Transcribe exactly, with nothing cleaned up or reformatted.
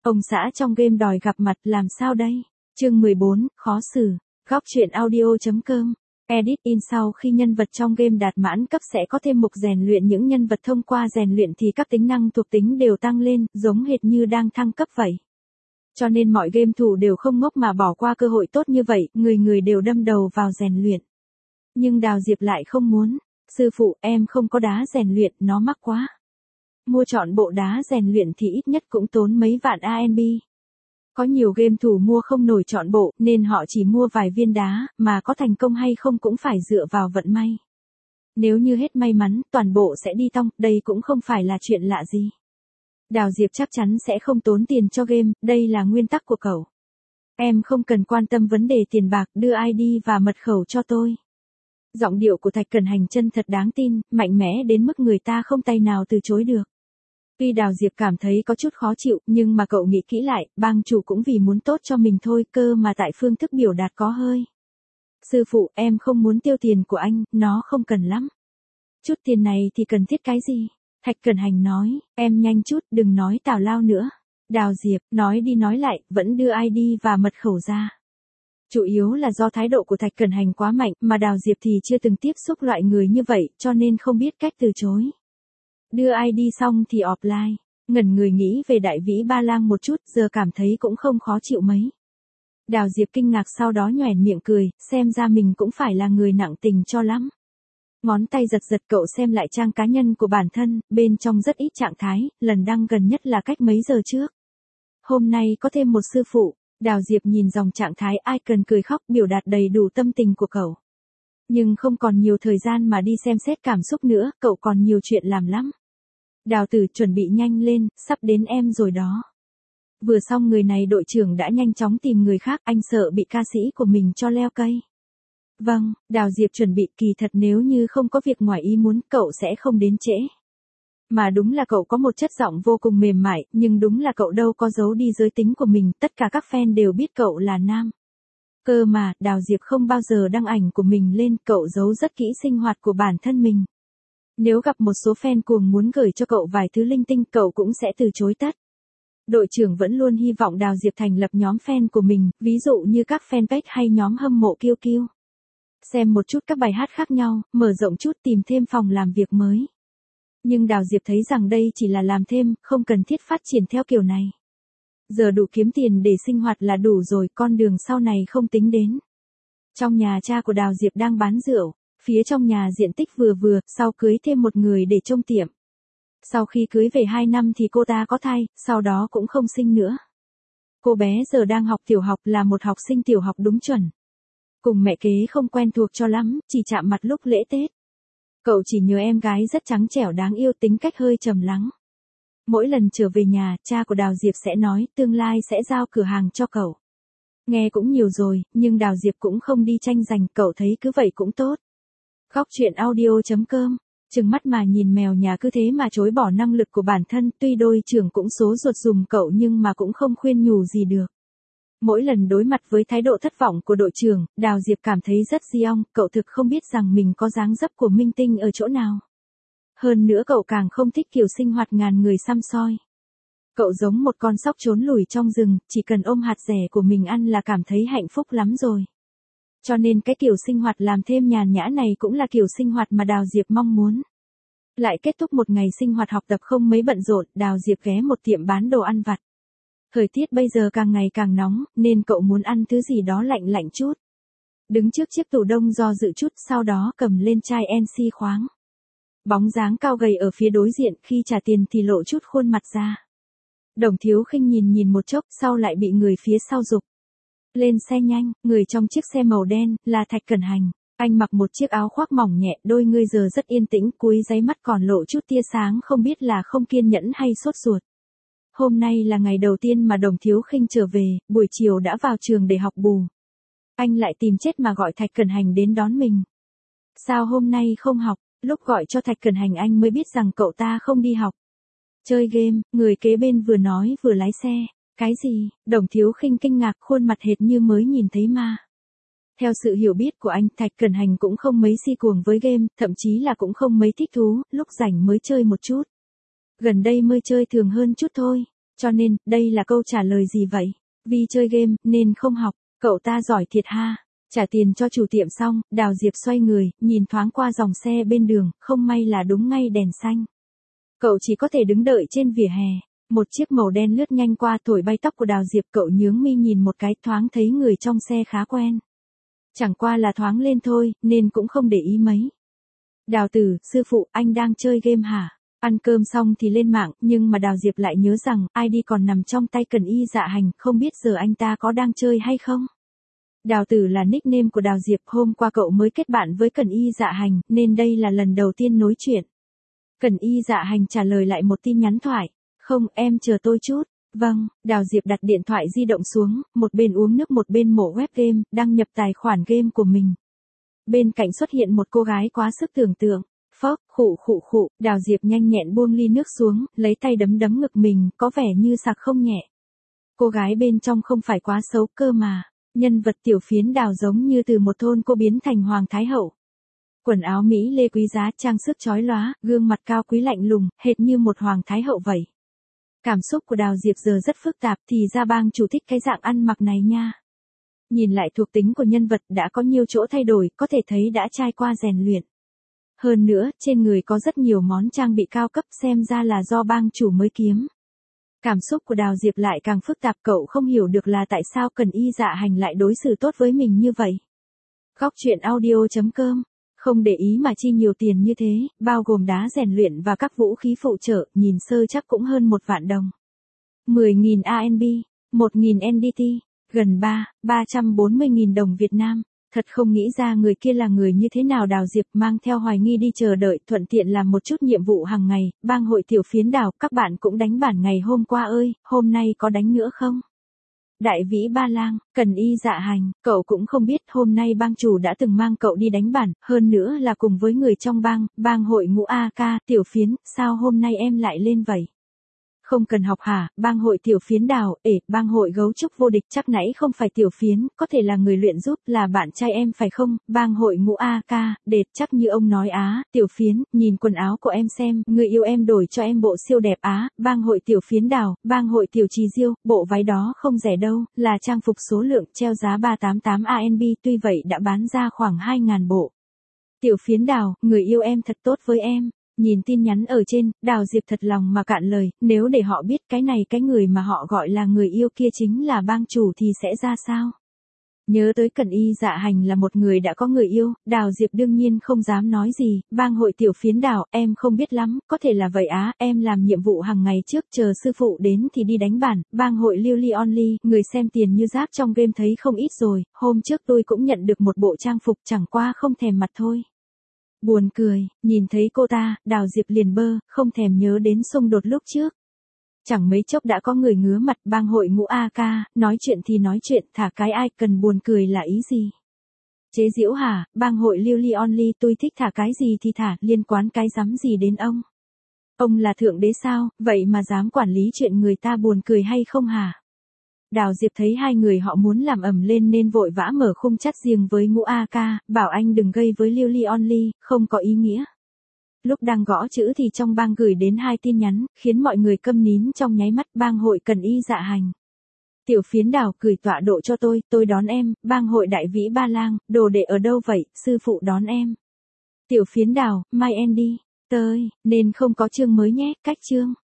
Ông xã trong game đòi gặp mặt làm sao đây? Chương mười bốn, khó xử. Góc truyện audio.com. Edit in sau khi nhân vật trong game đạt mãn cấp sẽ có thêm mục rèn luyện, những nhân vật thông qua rèn luyện thì các tính năng thuộc tính đều tăng lên, giống hệt như đang thăng cấp vậy. Cho nên mọi game thủ đều không ngốc mà bỏ qua cơ hội tốt như vậy, người người đều đâm đầu vào rèn luyện. Nhưng Đào Diệp lại không muốn. Sư phụ, em không có đá rèn luyện, nó mắc quá. Mua chọn bộ đá rèn luyện thì ít nhất cũng tốn mấy vạn a en bê. Có nhiều game thủ mua không nổi chọn bộ, nên họ chỉ mua vài viên đá, mà có thành công hay không cũng phải dựa vào vận may. Nếu như hết may mắn, toàn bộ sẽ đi tong, đây cũng không phải là chuyện lạ gì. Đào Diệp chắc chắn sẽ không tốn tiền cho game, đây là nguyên tắc của cậu. Em không cần quan tâm vấn đề tiền bạc, đưa i đê và mật khẩu cho tôi. Giọng điệu của Thạch Cẩn Hành chân thật đáng tin, mạnh mẽ đến mức người ta không tay nào từ chối được. Tuy Đào Diệp cảm thấy có chút khó chịu, nhưng mà cậu nghĩ kỹ lại, bang chủ cũng vì muốn tốt cho mình thôi, cơ mà tại phương thức biểu đạt có hơi. Sư phụ, em không muốn tiêu tiền của anh, nó không cần lắm. Chút tiền này thì cần thiết cái gì? Thạch Cẩn Hành nói, em nhanh chút, đừng nói tào lao nữa. Đào Diệp, nói đi nói lại, vẫn đưa i đê và mật khẩu ra. Chủ yếu là do thái độ của Thạch Cẩn Hành quá mạnh, mà Đào Diệp thì chưa từng tiếp xúc loại người như vậy, cho nên không biết cách từ chối. Đưa i đê xong thì offline, ngẩn người nghĩ về Đại Vĩ Ba Lang một chút, giờ cảm thấy cũng không khó chịu mấy. Đào Diệp kinh ngạc sau đó nhoẻn miệng cười, xem ra mình cũng phải là người nặng tình cho lắm. Ngón tay giật giật, cậu xem lại trang cá nhân của bản thân, bên trong rất ít trạng thái, lần đăng gần nhất là cách mấy giờ trước. Hôm nay có thêm một sư phụ. Đào Diệp nhìn dòng trạng thái icon cười khóc, biểu đạt đầy đủ tâm tình của cậu. Nhưng không còn nhiều thời gian mà đi xem xét cảm xúc nữa, cậu còn nhiều chuyện làm lắm. Đào Tử, chuẩn bị nhanh lên, sắp đến em rồi đó. Vừa xong người này đội trưởng đã nhanh chóng tìm người khác, anh sợ bị ca sĩ của mình cho leo cây. Vâng, Đào Diệp chuẩn bị, kỳ thật nếu như không có việc ngoài ý muốn, cậu sẽ không đến trễ. Mà đúng là cậu có một chất giọng vô cùng mềm mại, nhưng đúng là cậu đâu có giấu đi giới tính của mình, tất cả các fan đều biết cậu là nam. Cơ mà, Đào Diệp không bao giờ đăng ảnh của mình lên, cậu giấu rất kỹ sinh hoạt của bản thân mình. Nếu gặp một số fan cuồng muốn gửi cho cậu vài thứ linh tinh, cậu cũng sẽ từ chối tất. Đội trưởng vẫn luôn hy vọng Đào Diệp thành lập nhóm fan của mình, ví dụ như các fanpage hay nhóm hâm mộ kiêu kiêu. Xem một chút các bài hát khác nhau, mở rộng chút, tìm thêm phòng làm việc mới. Nhưng Đào Diệp thấy rằng đây chỉ là làm thêm, không cần thiết phát triển theo kiểu này. Giờ đủ kiếm tiền để sinh hoạt là đủ rồi, con đường sau này không tính đến. Trong nhà cha của Đào Diệp đang bán rượu, phía trong nhà diện tích vừa vừa, sau cưới thêm một người để trông tiệm. Sau khi cưới về hai năm thì cô ta có thai, sau đó cũng không sinh nữa. Cô bé giờ đang học tiểu học, là một học sinh tiểu học đúng chuẩn. Cùng mẹ kế không quen thuộc cho lắm, chỉ chạm mặt lúc lễ Tết. Cậu chỉ nhớ em gái rất trắng trẻo đáng yêu, tính cách hơi trầm lắng. Mỗi lần trở về nhà, cha của Đào Diệp sẽ nói tương lai sẽ giao cửa hàng cho cậu. Nghe cũng nhiều rồi, nhưng Đào Diệp cũng không đi tranh giành, cậu thấy cứ vậy cũng tốt. Góc truyện audio.com. Trừng mắt mà nhìn mèo nhà cứ thế mà chối bỏ năng lực của bản thân, tuy đôi trưởng cũng số ruột dùm cậu nhưng mà cũng không khuyên nhủ gì được. Mỗi lần đối mặt với thái độ thất vọng của đội trưởng, Đào Diệp cảm thấy rất di ong, cậu thực không biết rằng mình có dáng dấp của minh tinh ở chỗ nào. Hơn nữa cậu càng không thích kiểu sinh hoạt ngàn người săm soi. Cậu giống một con sóc trốn lủi trong rừng, chỉ cần ôm hạt rẻ của mình ăn là cảm thấy hạnh phúc lắm rồi. Cho nên cái kiểu sinh hoạt làm thêm nhàn nhã này cũng là kiểu sinh hoạt mà Đào Diệp mong muốn. Lại kết thúc một ngày sinh hoạt học tập không mấy bận rộn, Đào Diệp ghé một tiệm bán đồ ăn vặt. Thời tiết bây giờ càng ngày càng nóng, nên cậu muốn ăn thứ gì đó lạnh lạnh chút. Đứng trước chiếc tủ đông do dự chút, sau đó cầm lên chai en xê khoáng. Bóng dáng cao gầy ở phía đối diện, khi trả tiền thì lộ chút khuôn mặt ra. Đồng Thiếu Khinh nhìn nhìn một chốc, sau lại bị người phía sau giục. Lên xe nhanh, người trong chiếc xe màu đen, là Thạch Cẩn Hành. Anh mặc một chiếc áo khoác mỏng nhẹ, đôi ngươi giờ rất yên tĩnh, cuối đáy mắt còn lộ chút tia sáng, không biết là không kiên nhẫn hay sốt ruột. Hôm nay là ngày đầu tiên mà Đồng Thiếu Khinh trở về, buổi chiều đã vào trường để học bù. Anh lại tìm chết mà gọi Thạch Cẩn Hành đến đón mình. Sao hôm nay không học? Lúc gọi cho Thạch Cẩn Hành anh mới biết rằng cậu ta không đi học. Chơi game, người kế bên vừa nói vừa lái xe. Cái gì? Đồng Thiếu Khinh kinh ngạc, khuôn mặt hệt như mới nhìn thấy ma. Theo sự hiểu biết của anh, Thạch Cẩn Hành cũng không mấy si cuồng với game, thậm chí là cũng không mấy thích thú, lúc rảnh mới chơi một chút. Gần đây mới chơi thường hơn chút thôi. Cho nên, đây là câu trả lời gì vậy? Vì chơi game, nên không học, cậu ta giỏi thiệt ha. Trả tiền cho chủ tiệm xong, Đào Diệp xoay người, nhìn thoáng qua dòng xe bên đường, không may là đúng ngay đèn xanh. Cậu chỉ có thể đứng đợi trên vỉa hè. Một chiếc màu đen lướt nhanh qua thổi bay tóc của Đào Diệp, cậu nhướng mi nhìn một cái, thoáng thấy người trong xe khá quen. Chẳng qua là thoáng lên thôi, nên cũng không để ý mấy. Đào Tử, sư phụ, anh đang chơi game hả? Ăn cơm xong thì lên mạng, nhưng mà Đào Diệp lại nhớ rằng, i đê còn nằm trong tay Cần Y Dạ Hành, không biết giờ anh ta có đang chơi hay không? Đào Tử là nickname của Đào Diệp, hôm qua cậu mới kết bạn với Cần Y Dạ Hành, nên đây là lần đầu tiên nói chuyện. Cần Y Dạ Hành trả lời lại một tin nhắn thoại. Không, em chờ tôi chút. Vâng, Đào Diệp đặt điện thoại di động xuống, một bên uống nước một bên mở web game, đăng nhập tài khoản game của mình. Bên cạnh xuất hiện một cô gái quá sức tưởng tượng. Phốc, khụ khụ khụ, Đào Diệp nhanh nhẹn buông ly nước xuống, lấy tay đấm đấm ngực mình, có vẻ như sặc không nhẹ. Cô gái bên trong không phải quá xấu cơ mà. Nhân vật tiểu phiến Đào giống như từ một thôn cô biến thành Hoàng Thái Hậu. Quần áo Mỹ lê quý giá, trang sức chói lóa, gương mặt cao quý lạnh lùng, hệt như một Hoàng Thái Hậu vậy. Cảm xúc của Đào Diệp giờ rất phức tạp, thì ra bang chủ thích cái dạng ăn mặc này nha. Nhìn lại thuộc tính của nhân vật đã có nhiều chỗ thay đổi, có thể thấy đã trải qua rèn luyện. Hơn nữa, trên người có rất nhiều món trang bị cao cấp, xem ra là do bang chủ mới kiếm. Cảm xúc của Đào Diệp lại càng phức tạp, cậu không hiểu được là tại sao Cần Y Dạ Hành lại đối xử tốt với mình như vậy. Góc truyện audio chấm com. Không để ý mà chi nhiều tiền như thế, bao gồm đá rèn luyện và các vũ khí phụ trợ, nhìn sơ chắc cũng hơn một vạn đồng. mười nghìn a en bê, một nghìn en đê tê, gần ba, ba trăm bốn mươi nghìn đồng Việt Nam. Thật không nghĩ ra người kia là người như thế nào. Đào Diệp mang theo hoài nghi đi chờ đợi, thuận tiện làm một chút nhiệm vụ hàng ngày. Bang hội tiểu phiến Đào, các bạn cũng đánh bản ngày hôm qua ơi, hôm nay có đánh nữa không? Đại Vĩ Ba Lang, Cần Y Dạ Hành, cậu cũng không biết hôm nay bang chủ đã từng mang cậu đi đánh bản, hơn nữa là cùng với người trong bang, bang hội ngũ a ca, tiểu phiến, sao hôm nay em lại lên vậy? Không cần học hả, bang hội tiểu phiến Đào, ể, bang hội gấu trúc vô địch, chắc nãy không phải tiểu phiến, có thể là người luyện giúp, là bạn trai em phải không? Bang hội ngũ a ca, đệt, chắc như ông nói á, tiểu phiến, nhìn quần áo của em xem, người yêu em đổi cho em bộ siêu đẹp á, bang hội tiểu phiến Đào, bang hội tiểu trì diêu, bộ váy đó không rẻ đâu, là trang phục số lượng, treo giá ba trăm tám mươi tám a en bê, tuy vậy đã bán ra khoảng hai nghìn bộ. Tiểu phiến Đào, người yêu em thật tốt với em. Nhìn tin nhắn ở trên, Đào Diệp thật lòng mà cạn lời, nếu để họ biết cái này cái người mà họ gọi là người yêu kia chính là bang chủ thì sẽ ra sao? Nhớ tới Cần Y Dạ Hành là một người đã có người yêu, Đào Diệp đương nhiên không dám nói gì, bang hội tiểu phiến Đào, em không biết lắm, có thể là vậy á, em làm nhiệm vụ hàng ngày trước, chờ sư phụ đến thì đi đánh bản, bang hội Lily Only, người xem tiền như rác trong game thấy không ít rồi, hôm trước tôi cũng nhận được một bộ trang phục, chẳng qua không thèm mặt thôi. Buồn cười, nhìn thấy cô ta, Đào Diệp liền bơ, không thèm nhớ đến xung đột lúc trước. Chẳng mấy chốc đã có người ngứa mặt, bang hội ngũ a ca, nói chuyện thì nói chuyện, thả cái ai cần buồn cười là ý gì? Chế giễu hả, bang hội Lily Only tôi thích thả cái gì thì thả, liên quan cái dám gì đến ông? Ông là thượng đế sao, vậy mà dám quản lý chuyện người ta buồn cười hay không hả? Đào Diệp thấy hai người họ muốn làm ầm lên nên vội vã mở khung chat riêng với ngũ a ca, bảo anh đừng gây với Lily Only, không có ý nghĩa. Lúc đang gõ chữ thì trong bang gửi đến hai tin nhắn, khiến mọi người câm nín trong nháy mắt. Bang hội Cần Y Dạ Hành. Tiểu phiến Đào, gửi tọa độ cho tôi, tôi đón em. Bang hội Đại Vĩ Ba Lang, đồ đệ ở đâu vậy, sư phụ đón em. Tiểu phiến Đào, mai em đi. Tơi, nên không có chương mới nhé, cách chương.